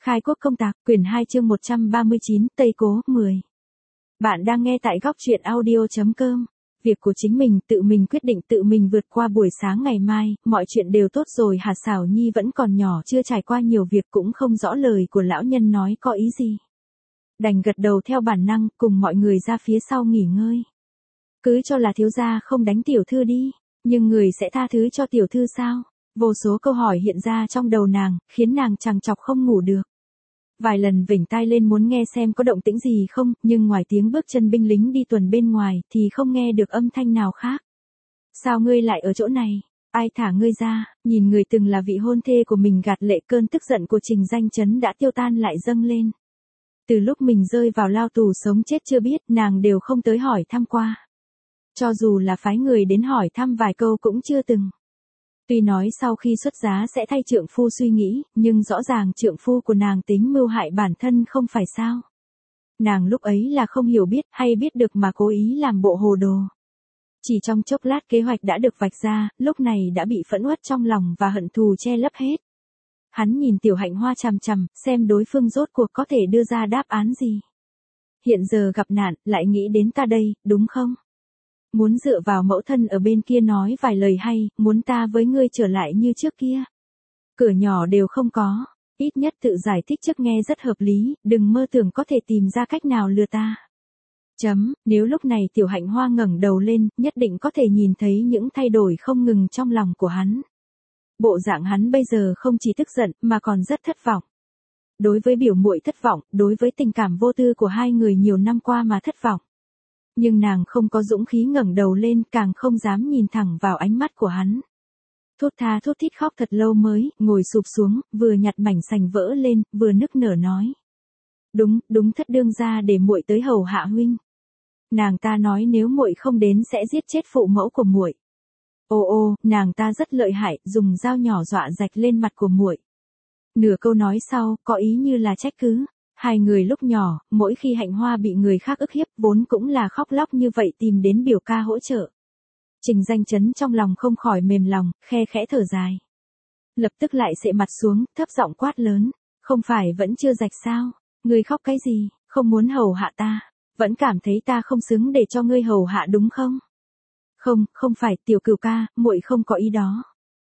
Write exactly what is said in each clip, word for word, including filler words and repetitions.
Khai quốc công tạc, quyển hai chương một trăm ba mươi chín, Tây Cố, mười. Bạn đang nghe tại góc truyện audio chấm com. Việc của chính mình, tự mình quyết định, tự mình vượt qua buổi sáng ngày mai, mọi chuyện đều tốt rồi hả? Xảo Nhi vẫn còn nhỏ, chưa trải qua nhiều việc, cũng không rõ lời của lão nhân nói có ý gì. Đành gật đầu theo bản năng, cùng mọi người ra phía sau nghỉ ngơi. Cứ cho là thiếu gia không đánh tiểu thư đi, nhưng người sẽ tha thứ cho tiểu thư sao? Vô số câu hỏi hiện ra trong đầu nàng, khiến nàng trằn trọc không ngủ được. Vài lần vểnh tai lên muốn nghe xem có động tĩnh gì không, nhưng ngoài tiếng bước chân binh lính đi tuần bên ngoài, thì không nghe được âm thanh nào khác. Sao ngươi lại ở chỗ này? Ai thả ngươi ra? Nhìn người từng là vị hôn thê của mình gạt lệ, cơn tức giận của Trình Danh Chấn đã tiêu tan lại dâng lên. Từ lúc mình rơi vào lao tù sống chết chưa biết, nàng đều không tới hỏi thăm qua. Cho dù là phái người đến hỏi thăm vài câu cũng chưa từng. Tuy nói sau khi xuất giá sẽ thay trượng phu suy nghĩ, nhưng rõ ràng trượng phu của nàng tính mưu hại bản thân không phải sao. Nàng lúc ấy là không hiểu biết hay biết được mà cố ý làm bộ hồ đồ. Chỉ trong chốc lát kế hoạch đã được vạch ra, lúc này đã bị phẫn uất trong lòng và hận thù che lấp hết. Hắn nhìn Tiểu Hạnh Hoa chằm chằm, xem đối phương rốt cuộc có thể đưa ra đáp án gì. Hiện giờ gặp nạn, lại nghĩ đến ta đây, đúng không? Muốn dựa vào mẫu thân ở bên kia nói vài lời hay, muốn ta với ngươi trở lại như trước kia. Cửa nhỏ đều không có, ít nhất tự giải thích trước nghe rất hợp lý, đừng mơ tưởng có thể tìm ra cách nào lừa ta. Chấm, nếu lúc này Tiểu Hạnh Hoa ngẩng đầu lên, nhất định có thể nhìn thấy những thay đổi không ngừng trong lòng của hắn. Bộ dạng hắn bây giờ không chỉ tức giận, mà còn rất thất vọng. Đối với biểu muội thất vọng, đối với tình cảm vô tư của hai người nhiều năm qua mà thất vọng. Nhưng nàng không có dũng khí ngẩng đầu lên, càng không dám nhìn thẳng vào ánh mắt của hắn. Thốt tha thốt thít khóc thật lâu mới, ngồi sụp xuống, vừa nhặt mảnh sành vỡ lên, vừa nức nở nói. Đúng, đúng thất đương gia để muội tới hầu hạ huynh. Nàng ta nói nếu muội không đến sẽ giết chết phụ mẫu của muội. Ô ô, nàng ta rất lợi hại, dùng dao nhỏ dọa rạch lên mặt của muội. Nửa câu nói sau, có ý như là trách cứ. Hai người lúc nhỏ, mỗi khi Hạnh Hoa bị người khác ức hiếp, vốn cũng là khóc lóc như vậy tìm đến biểu ca hỗ trợ. Trình Danh Chấn trong lòng không khỏi mềm lòng, khe khẽ thở dài. Lập tức lại xệ mặt xuống, thấp giọng quát lớn. Không phải vẫn chưa rạch sao? Ngươi khóc cái gì? Không muốn hầu hạ ta? Vẫn cảm thấy ta không xứng để cho ngươi hầu hạ đúng không? Không, không phải, Tiểu Cửu ca, muội không có ý đó.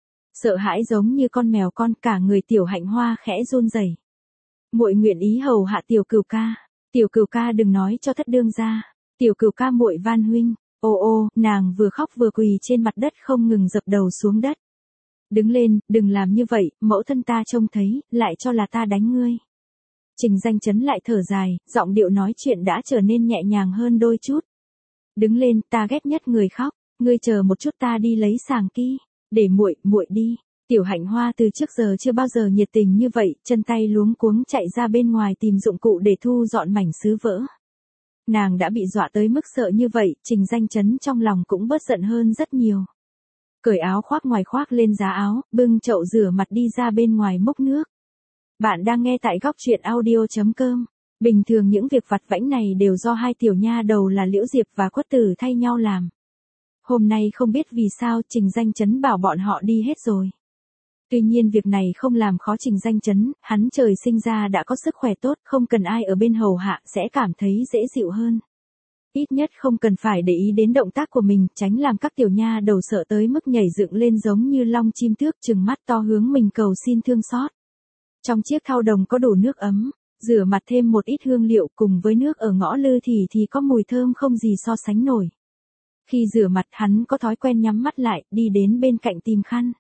Sợ hãi giống như con mèo con, cả người Tiểu Hạnh Hoa khẽ run rẩy. Muội nguyện ý hầu hạ Tiểu Cửu ca. Tiểu Cửu ca đừng nói cho thất đương gia. Tiểu Cửu ca muội van huynh. Ô ô, nàng vừa khóc vừa quỳ trên mặt đất không ngừng dập đầu xuống đất. Đứng lên, đừng làm như vậy, mẫu thân ta trông thấy, lại cho là ta đánh ngươi. Trình Danh Chấn lại thở dài, giọng điệu nói chuyện đã trở nên nhẹ nhàng hơn đôi chút. Đứng lên, ta ghét nhất người khóc, ngươi chờ một chút ta đi lấy sàng ki, để muội, muội đi. Tiểu Hạnh Hoa từ trước giờ chưa bao giờ nhiệt tình như vậy, chân tay luống cuống chạy ra bên ngoài tìm dụng cụ để thu dọn mảnh sứ vỡ. Nàng đã bị dọa tới mức sợ như vậy, Trình Danh Chấn trong lòng cũng bớt giận hơn rất nhiều. Cởi áo khoác ngoài khoác lên giá áo, bưng chậu rửa mặt đi ra bên ngoài múc nước. Bạn đang nghe tại góc truyện audio chấm com. Bình thường những việc vặt vãnh này đều do hai tiểu nha đầu là Liễu Diệp và Quất Tử thay nhau làm. Hôm nay không biết vì sao Trình Danh Chấn bảo bọn họ đi hết rồi. Tuy nhiên việc này không làm khó Trình Danh Chấn, hắn trời sinh ra đã có sức khỏe tốt, không cần ai ở bên hầu hạ sẽ cảm thấy dễ dịu hơn. Ít nhất không cần phải để ý đến động tác của mình, tránh làm các tiểu nha đầu sợ tới mức nhảy dựng lên giống như long chim tước, trừng mắt to hướng mình cầu xin thương xót. Trong chiếc thau đồng có đủ nước ấm, rửa mặt thêm một ít hương liệu cùng với nước ở ngõ lư thì thì có mùi thơm không gì so sánh nổi. Khi rửa mặt hắn có thói quen nhắm mắt lại, đi đến bên cạnh tìm khăn.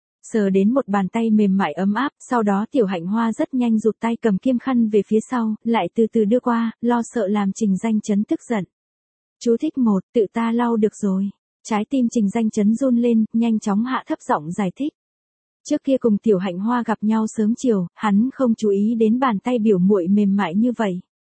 Sờ đến một bàn tay mềm mại ấm áp, sau đó Tiểu Hạnh Hoa rất nhanh rụt tay cầm kiêm khăn về phía sau, lại từ từ đưa qua, lo sợ làm Trình Danh Chấn tức giận. Chú thích một, tự ta lau được rồi. Trái tim Trình Danh Chấn run lên, nhanh chóng hạ thấp giọng giải thích. Trước kia cùng Tiểu Hạnh Hoa gặp nhau sớm chiều, hắn không chú ý đến bàn tay biểu muội mềm mại như vậy.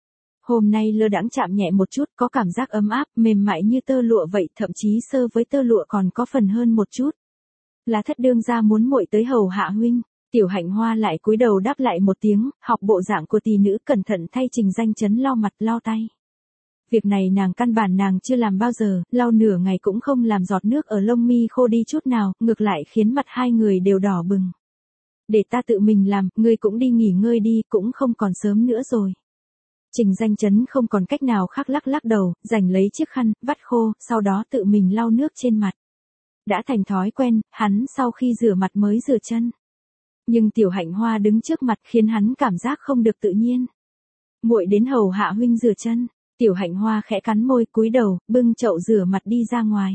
Hôm nay lơ đãng chạm nhẹ một chút, có cảm giác ấm áp, mềm mại như tơ lụa vậy, thậm chí sơ với tơ lụa còn có phần hơn một chút. Là thất đương gia muốn muội tới hầu hạ huynh. Tiểu Hạnh Hoa lại cúi đầu đáp lại một tiếng, học bộ dạng của tỷ nữ cẩn thận thay Trình Danh Chấn lau mặt lau tay. Việc này nàng căn bản nàng chưa làm bao giờ, lau nửa ngày cũng không làm giọt nước ở lông mi khô đi chút nào, ngược lại khiến mặt hai người đều đỏ bừng. để ta tự mình làm, ngươi cũng đi nghỉ ngơi đi, cũng không còn sớm nữa rồi. Trình Danh Chấn không còn cách nào khác lắc lắc đầu, giành lấy chiếc khăn, vắt khô, sau đó tự mình lau nước trên mặt. Đã thành thói quen, hắn sau khi rửa mặt mới rửa chân. Nhưng Tiểu Hạnh Hoa đứng trước mặt khiến hắn cảm giác không được tự nhiên. Muội đến hầu hạ huynh rửa chân. Tiểu Hạnh Hoa khẽ cắn môi cúi đầu, bưng chậu rửa mặt đi ra ngoài.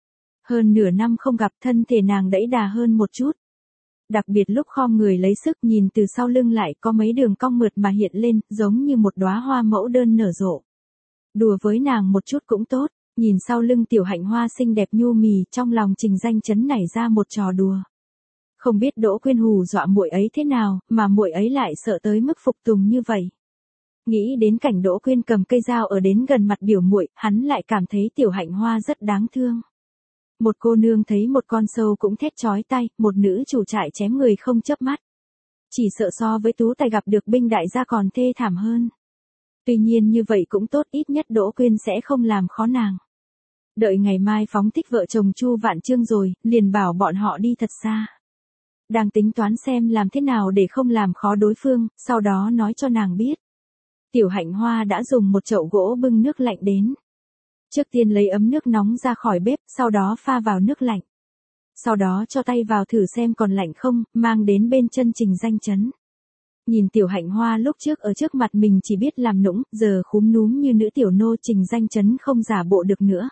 Hơn nửa năm không gặp, thân thể nàng đẫy đà hơn một chút. Đặc biệt lúc khom người lấy sức, nhìn từ sau lưng lại có mấy đường cong mượt mà hiện lên, giống như một đóa hoa mẫu đơn nở rộ. Đùa với nàng một chút cũng tốt, nhìn sau lưng Tiểu Hạnh Hoa xinh đẹp nhu mì, trong lòng Trình Danh Chấn nảy ra một trò đùa. Không biết Đỗ Quyên hù dọa muội ấy thế nào, mà muội ấy lại sợ tới mức phục tùng như vậy. Nghĩ đến cảnh Đỗ Quyên cầm cây dao ở đến gần mặt biểu muội, hắn lại cảm thấy Tiểu Hạnh Hoa rất đáng thương. Một cô nương thấy một con sâu cũng thét chói tai, một nữ chủ trại chém người không chớp mắt. Chỉ sợ so với Tú Tài gặp được binh đại gia còn thê thảm hơn. Tuy nhiên như vậy cũng tốt, ít nhất Đỗ Quyên sẽ không làm khó nàng. Đợi ngày mai phóng thích vợ chồng Chu Vạn Chương rồi, liền bảo bọn họ đi thật xa. Đang tính toán xem làm thế nào để không làm khó đối phương, sau đó nói cho nàng biết. Tiểu Hạnh Hoa đã dùng một chậu gỗ bưng nước lạnh đến. Trước tiên lấy ấm nước nóng ra khỏi bếp, sau đó pha vào nước lạnh. Sau đó cho tay vào thử xem còn lạnh không, mang đến bên chân Trình Danh Chấn. Nhìn Tiểu Hạnh Hoa lúc trước ở trước mặt mình chỉ biết làm nũng, giờ khúm núm như nữ tiểu nô, Trình Danh Chấn không giả bộ được nữa.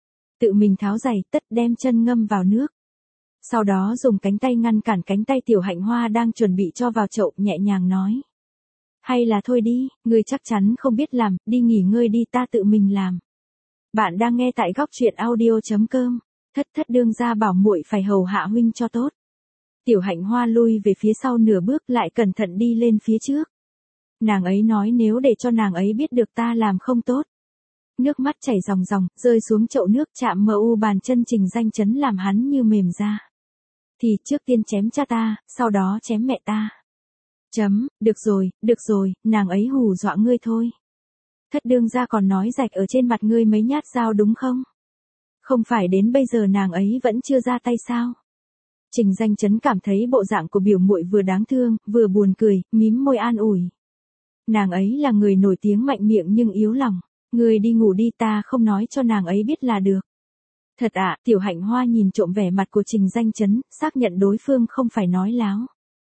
Tự mình tháo giày tất đem chân ngâm vào nước. Sau đó dùng cánh tay ngăn cản cánh tay Tiểu Hạnh Hoa đang chuẩn bị cho vào chậu, nhẹ nhàng nói. Hay là thôi đi, ngươi chắc chắn không biết làm, đi nghỉ ngơi đi, ta tự mình làm. Bạn đang nghe tại góc truyện audio chấm com. Thất thất đương gia bảo muội phải hầu hạ huynh cho tốt. Tiểu Hạnh Hoa lui về phía sau nửa bước, lại cẩn thận đi lên phía trước. Nàng ấy nói nếu để cho nàng ấy biết được ta làm không tốt. Nước mắt chảy ròng ròng, rơi xuống chậu nước, chạm mờ u bàn chân Trình Danh Chấn làm hắn như mềm ra. Thì trước tiên chém cha ta, sau đó chém mẹ ta. Chấm, được rồi, được rồi, nàng ấy hù dọa ngươi thôi. Thất đương gia còn nói rạch ở trên mặt ngươi mấy nhát dao đúng không? Không phải đến bây giờ nàng ấy vẫn chưa ra tay sao? Trình Danh Chấn cảm thấy bộ dạng của biểu muội vừa đáng thương, vừa buồn cười, mím môi an ủi. Nàng ấy là người nổi tiếng mạnh miệng nhưng yếu lòng. Ngươi đi ngủ đi, ta không nói cho nàng ấy biết là được. Thật ạ, Tiểu Hạnh Hoa nhìn trộm vẻ mặt của Trình Danh Chấn, xác nhận đối phương không phải nói láo.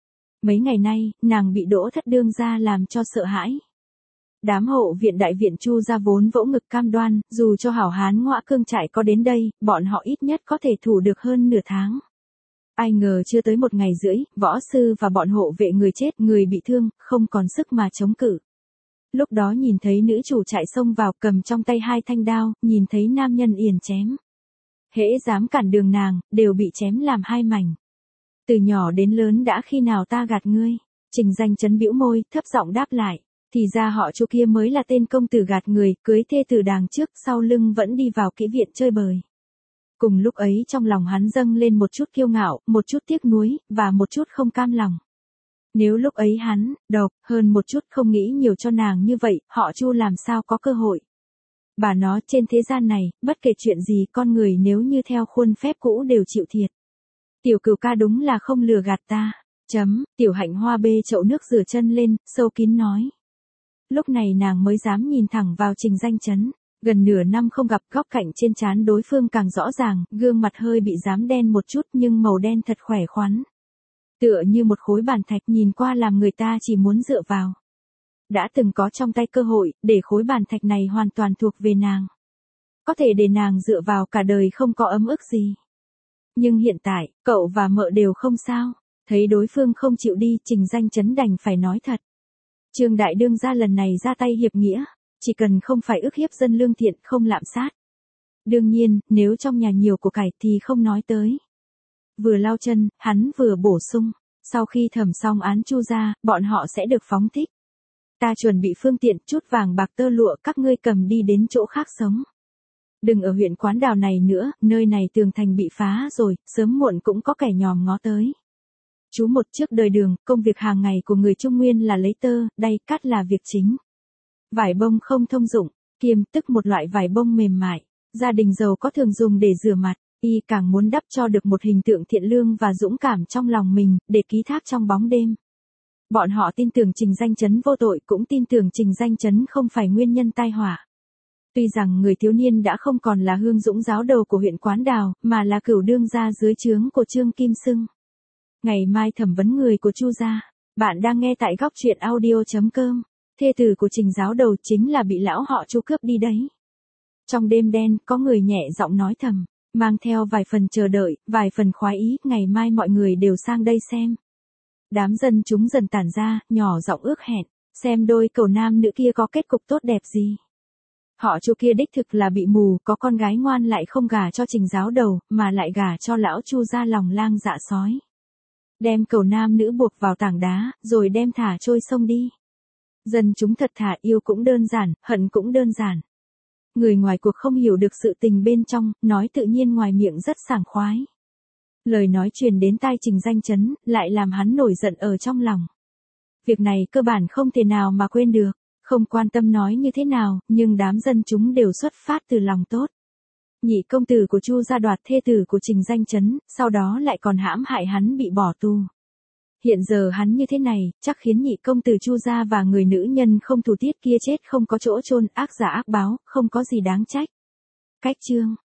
Mấy ngày nay, nàng bị Đỗ thất đương gia làm cho sợ hãi. Đám hộ viện đại viện Chu gia vốn vỗ ngực cam đoan, dù cho hảo hán Ngõa Cương trại có đến đây, bọn họ ít nhất có thể thủ được hơn nửa tháng. Ai ngờ chưa tới một ngày rưỡi, võ sư và bọn hộ vệ người chết, người bị thương, không còn sức mà chống cự. Lúc đó nhìn thấy nữ chủ trại xông vào, cầm trong tay hai thanh đao, nhìn thấy nam nhân yển chém. Hễ dám cản đường nàng, đều bị chém làm hai mảnh. Từ nhỏ đến lớn đã khi nào ta gạt ngươi? Trình Danh Chấn bĩu môi, thấp giọng đáp lại. Thì ra họ Chu kia mới là tên công tử gạt người, cưới thê từ đàng trước, sau lưng vẫn đi vào kỹ viện chơi bời. Cùng lúc ấy trong lòng hắn dâng lên một chút kiêu ngạo, một chút tiếc nuối, và một chút không cam lòng. Nếu lúc ấy hắn, độc, hơn một chút không nghĩ nhiều cho nàng như vậy, họ Chu làm sao có cơ hội. Bà nó, trên thế gian này, bất kể chuyện gì, con người nếu như theo khuôn phép cũ đều chịu thiệt. Tiểu Cửu ca đúng là không lừa gạt ta. Chấm, Tiểu Hạnh Hoa bê chậu nước rửa chân lên, sâu kín nói. Lúc này nàng mới dám nhìn thẳng vào Trình Danh Chấn. Gần nửa năm không gặp, góc cạnh trên trán đối phương càng rõ ràng, gương mặt hơi bị rám đen một chút nhưng màu đen thật khỏe khoắn. Tựa như một khối bàn thạch, nhìn qua làm người ta chỉ muốn dựa vào. Đã từng có trong tay cơ hội, để khối bàn thạch này hoàn toàn thuộc về nàng. Có thể để nàng dựa vào cả đời không có ấm ức gì. Nhưng hiện tại, cậu và mợ đều không sao. Thấy đối phương không chịu đi, Trình Danh Chấn đành phải nói thật. Trương đại đương gia lần này ra tay hiệp nghĩa, chỉ cần không phải ức hiếp dân lương thiện, không lạm sát. Đương nhiên, nếu trong nhà nhiều của cải thì không nói tới. Vừa lau chân, hắn vừa bổ sung, sau khi thẩm xong án Chu gia, bọn họ sẽ được phóng thích. Ta chuẩn bị phương tiện, chút vàng bạc tơ lụa, các ngươi cầm đi đến chỗ khác sống. Đừng ở huyện Quán Đào này nữa, nơi này tường thành bị phá rồi, sớm muộn cũng có kẻ nhòm ngó tới. Chú một, trước đời Đường, công việc hàng ngày của người Trung Nguyên là lấy tơ, đay, cắt là việc chính. Vải bông không thông dụng, kiềm tức một loại vải bông mềm mại, gia đình giàu có thường dùng để rửa mặt. Y càng muốn đắp cho được một hình tượng thiện lương và dũng cảm trong lòng mình, để ký thác trong bóng đêm. Bọn họ tin tưởng Trình Danh Chấn vô tội, cũng tin tưởng Trình Danh Chấn không phải nguyên nhân tai họa. Tuy rằng người thiếu niên đã không còn là Hương Dũng giáo đầu của huyện Quán Đào, mà là cửu đương gia dưới trướng của Trương Kim Sưng. Ngày mai thẩm vấn người của Chu gia. Bạn đang nghe tại góc truyện audio chấm com. Thê tử của Trình giáo đầu chính là bị lão họ Chu cướp đi đấy. Trong đêm đen, có người nhẹ giọng nói thầm, mang theo vài phần chờ đợi, vài phần khoái ý, ngày mai mọi người đều sang đây xem. Đám dân chúng dần tản ra, nhỏ giọng ước hẹn, xem đôi cậu nam nữ kia có kết cục tốt đẹp gì. Họ Chu kia đích thực là bị mù, có con gái ngoan lại không gả cho Trình giáo đầu, mà lại gả cho lão Chu ra lòng lang dạ sói. Đem cậu nam nữ buộc vào tảng đá, rồi đem thả trôi sông đi. Dân chúng thật thà, yêu cũng đơn giản, hận cũng đơn giản. Người ngoài cuộc không hiểu được sự tình bên trong, nói tự nhiên ngoài miệng rất sảng khoái. Lời nói truyền đến tai Trình Danh Chấn, lại làm hắn nổi giận ở trong lòng. Việc này cơ bản không thể nào mà quên được, không quan tâm nói như thế nào, nhưng đám dân chúng đều xuất phát từ lòng tốt. Nhị công tử của Chu gia đoạt thê tử của Trình Danh Chấn, sau đó lại còn hãm hại hắn bị bỏ tù. Hiện giờ hắn như thế này, chắc khiến nhị công tử Chu gia và người nữ nhân không thù tiết kia chết không có chỗ chôn, ác giả ác báo, không có gì đáng trách. Cách chương